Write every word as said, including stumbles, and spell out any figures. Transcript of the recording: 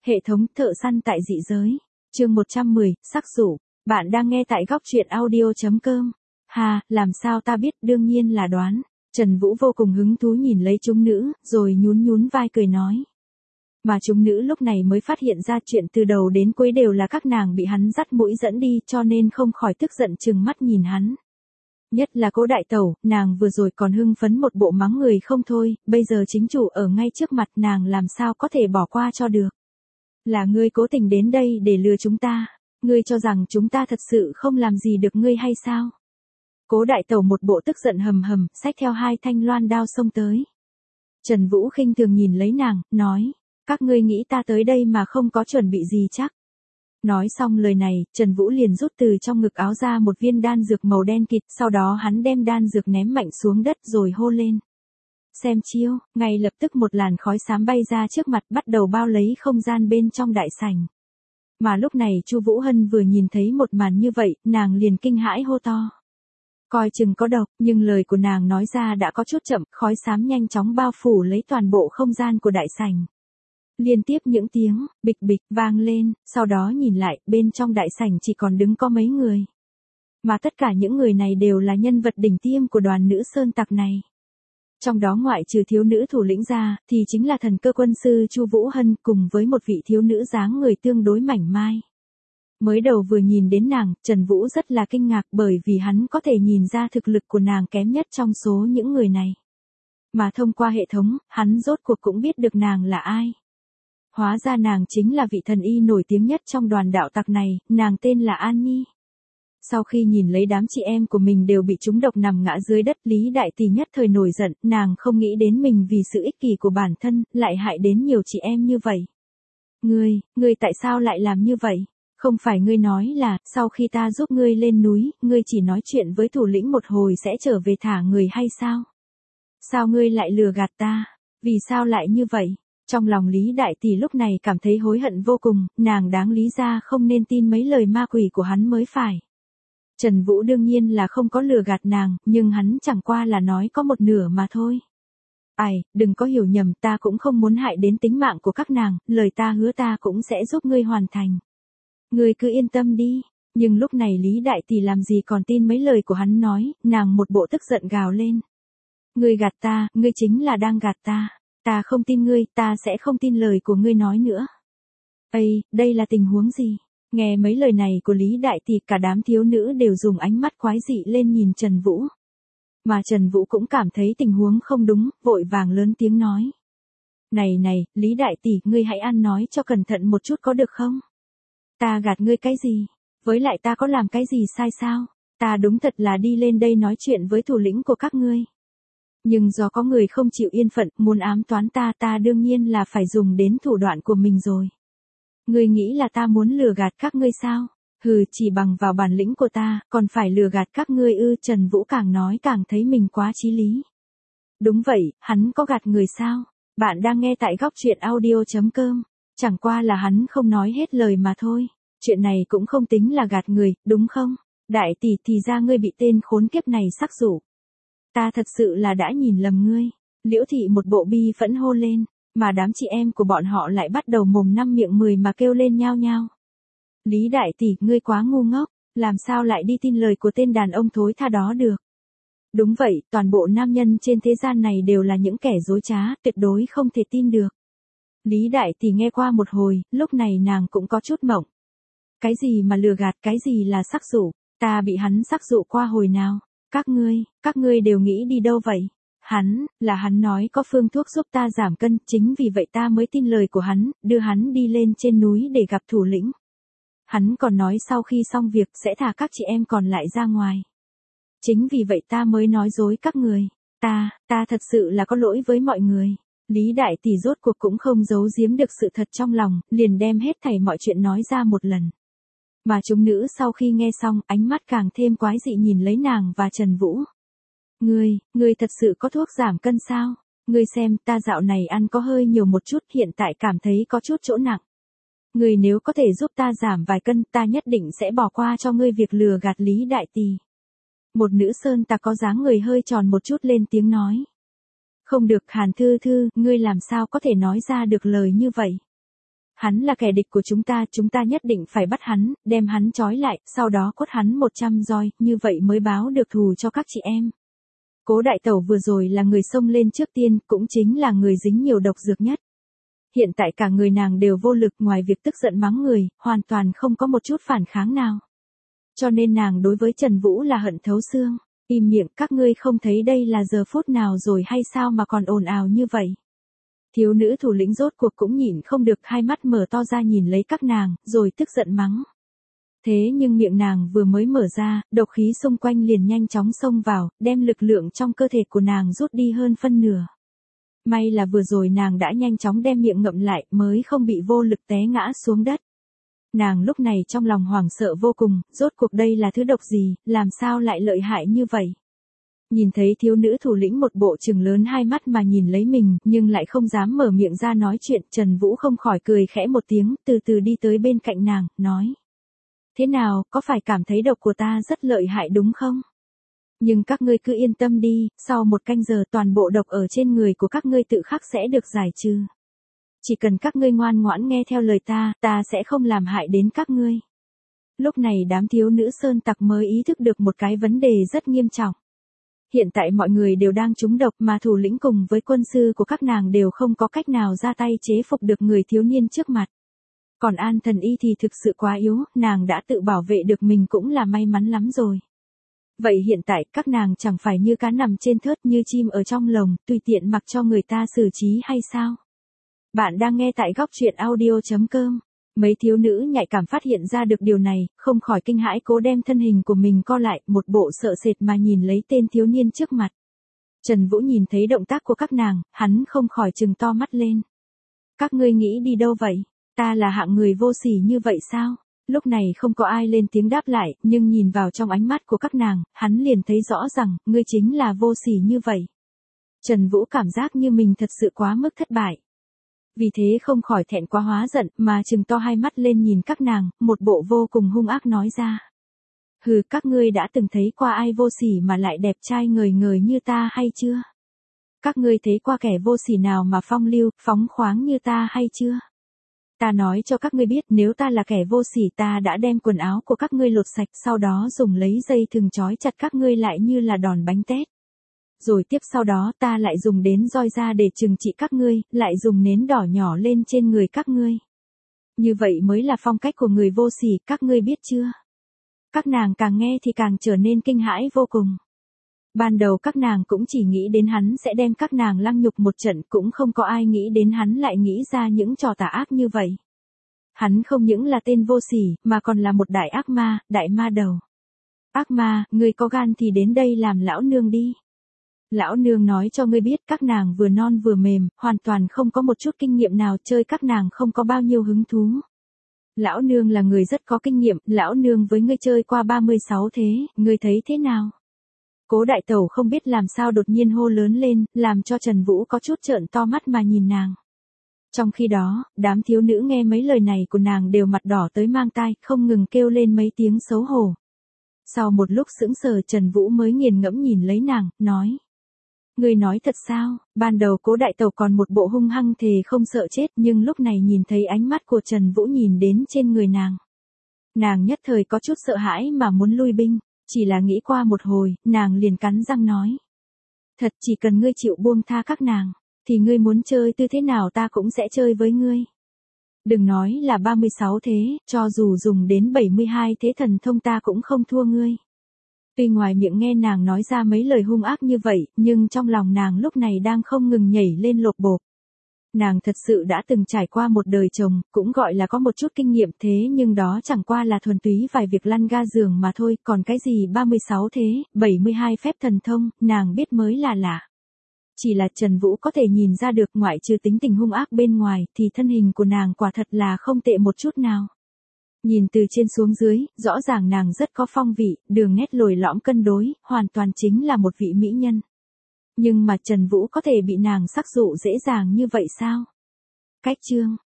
Hệ thống thợ săn tại dị giới. Chương một trăm mười, sắc dụ. Bạn đang nghe tại góc truyện audio chấm com. Hà, làm sao ta biết, đương nhiên là đoán. Trần Vũ vô cùng hứng thú nhìn lấy chúng nữ, rồi nhún nhún vai cười nói. Mà chúng nữ lúc này mới phát hiện ra chuyện từ đầu đến cuối đều là các nàng bị hắn dắt mũi dẫn đi, cho nên không khỏi tức giận trừng mắt nhìn hắn. Nhất là Cố đại tẩu, nàng vừa rồi còn hưng phấn một bộ mắng người không thôi, bây giờ chính chủ ở ngay trước mặt nàng làm sao có thể bỏ qua cho được. Là ngươi cố tình đến đây để lừa chúng ta, ngươi cho rằng chúng ta thật sự không làm gì được ngươi hay sao? Cố đại tẩu một bộ tức giận hầm hầm, xách theo hai thanh loan đao xông tới. Trần Vũ khinh thường nhìn lấy nàng, nói, các ngươi nghĩ ta tới đây mà không có chuẩn bị gì chắc. Nói xong lời này, Trần Vũ liền rút từ trong ngực áo ra một viên đan dược màu đen kịt, sau đó hắn đem đan dược ném mạnh xuống đất rồi hô lên. Xem chiêu, ngay lập tức một làn khói xám bay ra trước mặt bắt đầu bao lấy không gian bên trong đại sảnh. Mà lúc này Chu Vũ Hân vừa nhìn thấy một màn như vậy, nàng liền kinh hãi hô to. Coi chừng có độc, nhưng lời của nàng nói ra đã có chút chậm, khói xám nhanh chóng bao phủ lấy toàn bộ không gian của đại sảnh. Liên tiếp những tiếng, bịch bịch, vang lên, sau đó nhìn lại, bên trong đại sảnh chỉ còn đứng có mấy người. Mà tất cả những người này đều là nhân vật đỉnh tiêm của đoàn nữ sơn tặc này. Trong đó ngoại trừ thiếu nữ thủ lĩnh ra, thì chính là thần cơ quân sư Chu Vũ Hân cùng với một vị thiếu nữ dáng người tương đối mảnh mai. Mới đầu vừa nhìn đến nàng, Trần Vũ rất là kinh ngạc bởi vì hắn có thể nhìn ra thực lực của nàng kém nhất trong số những người này. Mà thông qua hệ thống, hắn rốt cuộc cũng biết được nàng là ai. Hóa ra nàng chính là vị thần y nổi tiếng nhất trong đoàn đạo tặc này, nàng tên là An Nhi. Sau khi nhìn lấy đám chị em của mình đều bị trúng độc nằm ngã dưới đất, Lý Đại Tỷ nhất thời nổi giận, nàng không nghĩ đến mình vì sự ích kỷ của bản thân, lại hại đến nhiều chị em như vậy. Ngươi, ngươi tại sao lại làm như vậy? Không phải ngươi nói là, sau khi ta giúp ngươi lên núi, ngươi chỉ nói chuyện với thủ lĩnh một hồi sẽ trở về thả người hay sao? Sao ngươi lại lừa gạt ta? Vì sao lại như vậy? Trong lòng Lý Đại Tỷ lúc này cảm thấy hối hận vô cùng, nàng đáng lý ra không nên tin mấy lời ma quỷ của hắn mới phải. Trần Vũ đương nhiên là không có lừa gạt nàng, nhưng hắn chẳng qua là nói có một nửa mà thôi. Ai, đừng có hiểu nhầm, ta cũng không muốn hại đến tính mạng của các nàng, lời ta hứa ta cũng sẽ giúp ngươi hoàn thành. Ngươi cứ yên tâm đi, nhưng lúc này Lý Đại Tỷ làm gì còn tin mấy lời của hắn nói, nàng một bộ tức giận gào lên. Ngươi gạt ta, ngươi chính là đang gạt ta. Ta không tin ngươi, ta sẽ không tin lời của ngươi nói nữa. Ây, đây là tình huống gì? Nghe mấy lời này của Lý Đại Tỷ, cả đám thiếu nữ đều dùng ánh mắt quái dị lên nhìn Trần Vũ. Mà Trần Vũ cũng cảm thấy tình huống không đúng, vội vàng lớn tiếng nói. Này này, Lý Đại Tỷ, ngươi hãy ăn nói cho cẩn thận một chút có được không? Ta gạt ngươi cái gì? Với lại ta có làm cái gì sai sao? Ta đúng thật là đi lên đây nói chuyện với thủ lĩnh của các ngươi. Nhưng do có người không chịu yên phận, muốn ám toán ta, ta đương nhiên là phải dùng đến thủ đoạn của mình rồi. Ngươi nghĩ là ta muốn lừa gạt các ngươi sao? Hừ, chỉ bằng vào bản lĩnh của ta, còn phải lừa gạt các ngươi ư? Trần Vũ càng nói càng thấy mình quá chí lý. Đúng vậy, hắn có gạt người sao? Bạn đang nghe tại góc truyện audio chấm com. Chẳng qua là hắn không nói hết lời mà thôi. Chuyện này cũng không tính là gạt người, đúng không? Đại tỷ, thì ra ngươi bị tên khốn kiếp này sắc dụ. Ta thật sự là đã nhìn lầm ngươi. Liễu Thị một bộ bi phẫn hô lên, mà đám chị em của bọn họ lại bắt đầu mồm năm miệng mười mà kêu lên nhao nhao. Lý Đại Tỷ, ngươi quá ngu ngốc, làm sao lại đi tin lời của tên đàn ông thối tha đó được? Đúng vậy, toàn bộ nam nhân trên thế gian này đều là những kẻ dối trá, tuyệt đối không thể tin được. Lý Đại Tỷ nghe qua một hồi, lúc này nàng cũng có chút mộng. Cái gì mà lừa gạt, cái gì là sắc dụ, ta bị hắn sắc dụ qua hồi nào? Các ngươi, các ngươi đều nghĩ đi đâu vậy? Hắn, là hắn nói có phương thuốc giúp ta giảm cân, chính vì vậy ta mới tin lời của hắn, đưa hắn đi lên trên núi để gặp thủ lĩnh. Hắn còn nói sau khi xong việc sẽ thả các chị em còn lại ra ngoài. Chính vì vậy ta mới nói dối các người. Ta, ta thật sự là có lỗi với mọi người. Lý Đại Tỷ rốt cuộc cũng không giấu giếm được sự thật trong lòng, liền đem hết thảy mọi chuyện nói ra một lần. Mà chúng nữ sau khi nghe xong, ánh mắt càng thêm quái dị nhìn lấy nàng và Trần Vũ. Ngươi, ngươi thật sự có thuốc giảm cân sao? Ngươi xem, ta dạo này ăn có hơi nhiều một chút, hiện tại cảm thấy có chút chỗ nặng. Ngươi nếu có thể giúp ta giảm vài cân, ta nhất định sẽ bỏ qua cho ngươi việc lừa gạt Lý Đại Tỷ. Một nữ sơn tặc có dáng người hơi tròn một chút lên tiếng nói. Không được, Hàn Thư Thư, ngươi làm sao có thể nói ra được lời như vậy? Hắn là kẻ địch của chúng ta, chúng ta nhất định phải bắt hắn, đem hắn trói lại, sau đó quất hắn một trăm roi, như vậy mới báo được thù cho các chị em. Cố đại tẩu vừa rồi là người xông lên trước tiên, cũng chính là người dính nhiều độc dược nhất. Hiện tại cả người nàng đều vô lực, ngoài việc tức giận mắng người, hoàn toàn không có một chút phản kháng nào. Cho nên nàng đối với Trần Vũ là hận thấu xương. Im miệng, các ngươi không thấy đây là giờ phút nào rồi hay sao mà còn ồn ào như vậy. Thiếu nữ thủ lĩnh rốt cuộc cũng nhịn không được, hai mắt mở to ra nhìn lấy các nàng, rồi tức giận mắng. Thế nhưng miệng nàng vừa mới mở ra, độc khí xung quanh liền nhanh chóng xông vào, đem lực lượng trong cơ thể của nàng rút đi hơn phân nửa. May là vừa rồi nàng đã nhanh chóng đem miệng ngậm lại, mới không bị vô lực té ngã xuống đất. Nàng lúc này trong lòng hoảng sợ vô cùng, rốt cuộc đây là thứ độc gì, làm sao lại lợi hại như vậy. Nhìn thấy thiếu nữ thủ lĩnh một bộ trừng lớn hai mắt mà nhìn lấy mình, nhưng lại không dám mở miệng ra nói chuyện, Trần Vũ không khỏi cười khẽ một tiếng, từ từ đi tới bên cạnh nàng, nói. Thế nào, có phải cảm thấy độc của ta rất lợi hại đúng không? Nhưng các ngươi cứ yên tâm đi, sau một canh giờ toàn bộ độc ở trên người của các ngươi tự khắc sẽ được giải trừ. Chỉ cần các ngươi ngoan ngoãn nghe theo lời ta, ta sẽ không làm hại đến các ngươi. Lúc này đám thiếu nữ sơn tặc mới ý thức được một cái vấn đề rất nghiêm trọng. Hiện tại mọi người đều đang trúng độc mà thủ lĩnh cùng với quân sư của các nàng đều không có cách nào ra tay chế phục được người thiếu niên trước mặt. Còn An Thần Y thì thực sự quá yếu, nàng đã tự bảo vệ được mình cũng là may mắn lắm rồi. Vậy hiện tại các nàng chẳng phải như cá nằm trên thớt, như chim ở trong lồng, tùy tiện mặc cho người ta xử trí hay sao? Bạn đang nghe tại góc truyện audio chấm com. Mấy thiếu nữ nhạy cảm phát hiện ra được điều này, không khỏi kinh hãi, cố đem thân hình của mình co lại, một bộ sợ sệt mà nhìn lấy tên thiếu niên trước mặt. Trần Vũ nhìn thấy động tác của các nàng, hắn không khỏi trừng to mắt lên. Các ngươi nghĩ đi đâu vậy? Ta là hạng người vô sỉ như vậy sao? Lúc này không có ai lên tiếng đáp lại, nhưng nhìn vào trong ánh mắt của các nàng, hắn liền thấy rõ rằng, ngươi chính là vô sỉ như vậy. Trần Vũ cảm giác như mình thật sự quá mức thất bại. Vì thế không khỏi thẹn quá hóa giận, mà trừng to hai mắt lên nhìn các nàng, một bộ vô cùng hung ác nói ra. Hừ, các ngươi đã từng thấy qua ai vô sỉ mà lại đẹp trai ngời ngời như ta hay chưa? Các ngươi thấy qua kẻ vô sỉ nào mà phong lưu, phóng khoáng như ta hay chưa? Ta nói cho các ngươi biết, nếu ta là kẻ vô sỉ ta đã đem quần áo của các ngươi lột sạch, sau đó dùng lấy dây thừng trói chặt các ngươi lại như là đòn bánh tét. Rồi tiếp sau đó ta lại dùng đến roi ra để trừng trị các ngươi, lại dùng nến đỏ nhỏ lên trên người các ngươi. Như vậy mới là phong cách của người vô sỉ, các ngươi biết chưa? Các nàng càng nghe thì càng trở nên kinh hãi vô cùng. Ban đầu các nàng cũng chỉ nghĩ đến hắn sẽ đem các nàng lăng nhục một trận, cũng không có ai nghĩ đến hắn lại nghĩ ra những trò tà ác như vậy. Hắn không những là tên vô sỉ, mà còn là một đại ác ma, đại ma đầu. Ác ma, ngươi có gan thì đến đây làm lão nương đi. Lão nương nói cho ngươi biết, các nàng vừa non vừa mềm, hoàn toàn không có một chút kinh nghiệm nào, chơi các nàng không có bao nhiêu hứng thú. Lão nương là người rất có kinh nghiệm, lão nương với ngươi chơi qua ba mươi sáu thế, ngươi thấy thế nào? Cố đại tẩu không biết làm sao đột nhiên hô lớn lên, làm cho Trần Vũ có chút trợn to mắt mà nhìn nàng. Trong khi đó, đám thiếu nữ nghe mấy lời này của nàng đều mặt đỏ tới mang tai, không ngừng kêu lên mấy tiếng xấu hổ. Sau một lúc sững sờ, Trần Vũ mới nghiền ngẫm nhìn lấy nàng, nói. Ngươi nói thật sao? Ban đầu Cố đại tẩu còn một bộ hung hăng thề không sợ chết, nhưng lúc này nhìn thấy ánh mắt của Trần Vũ nhìn đến trên người nàng. Nàng nhất thời có chút sợ hãi mà muốn lui binh, chỉ là nghĩ qua một hồi, nàng liền cắn răng nói. Thật, chỉ cần ngươi chịu buông tha các nàng, thì ngươi muốn chơi tư thế nào ta cũng sẽ chơi với ngươi. Đừng nói là ba mươi sáu thế, cho dù dùng đến bảy mươi hai thế thần thông ta cũng không thua ngươi. Tuy ngoài miệng nghe nàng nói ra mấy lời hung ác như vậy, nhưng trong lòng nàng lúc này đang không ngừng nhảy lên lột bột. Nàng thật sự đã từng trải qua một đời chồng, cũng gọi là có một chút kinh nghiệm, thế nhưng đó chẳng qua là thuần túy vài việc lăn ga giường mà thôi, còn cái gì ba mươi sáu thế, bảy mươi hai phép thần thông, nàng biết mới là lạ. Chỉ là Trần Vũ có thể nhìn ra được, ngoại trừ tính tình hung ác bên ngoài, thì thân hình của nàng quả thật là không tệ một chút nào. Nhìn từ trên xuống dưới, rõ ràng nàng rất có phong vị, đường nét lồi lõm cân đối, hoàn toàn chính là một vị mỹ nhân. Nhưng mà Trần Vũ có thể bị nàng sắc dụ dễ dàng như vậy sao? Cách chương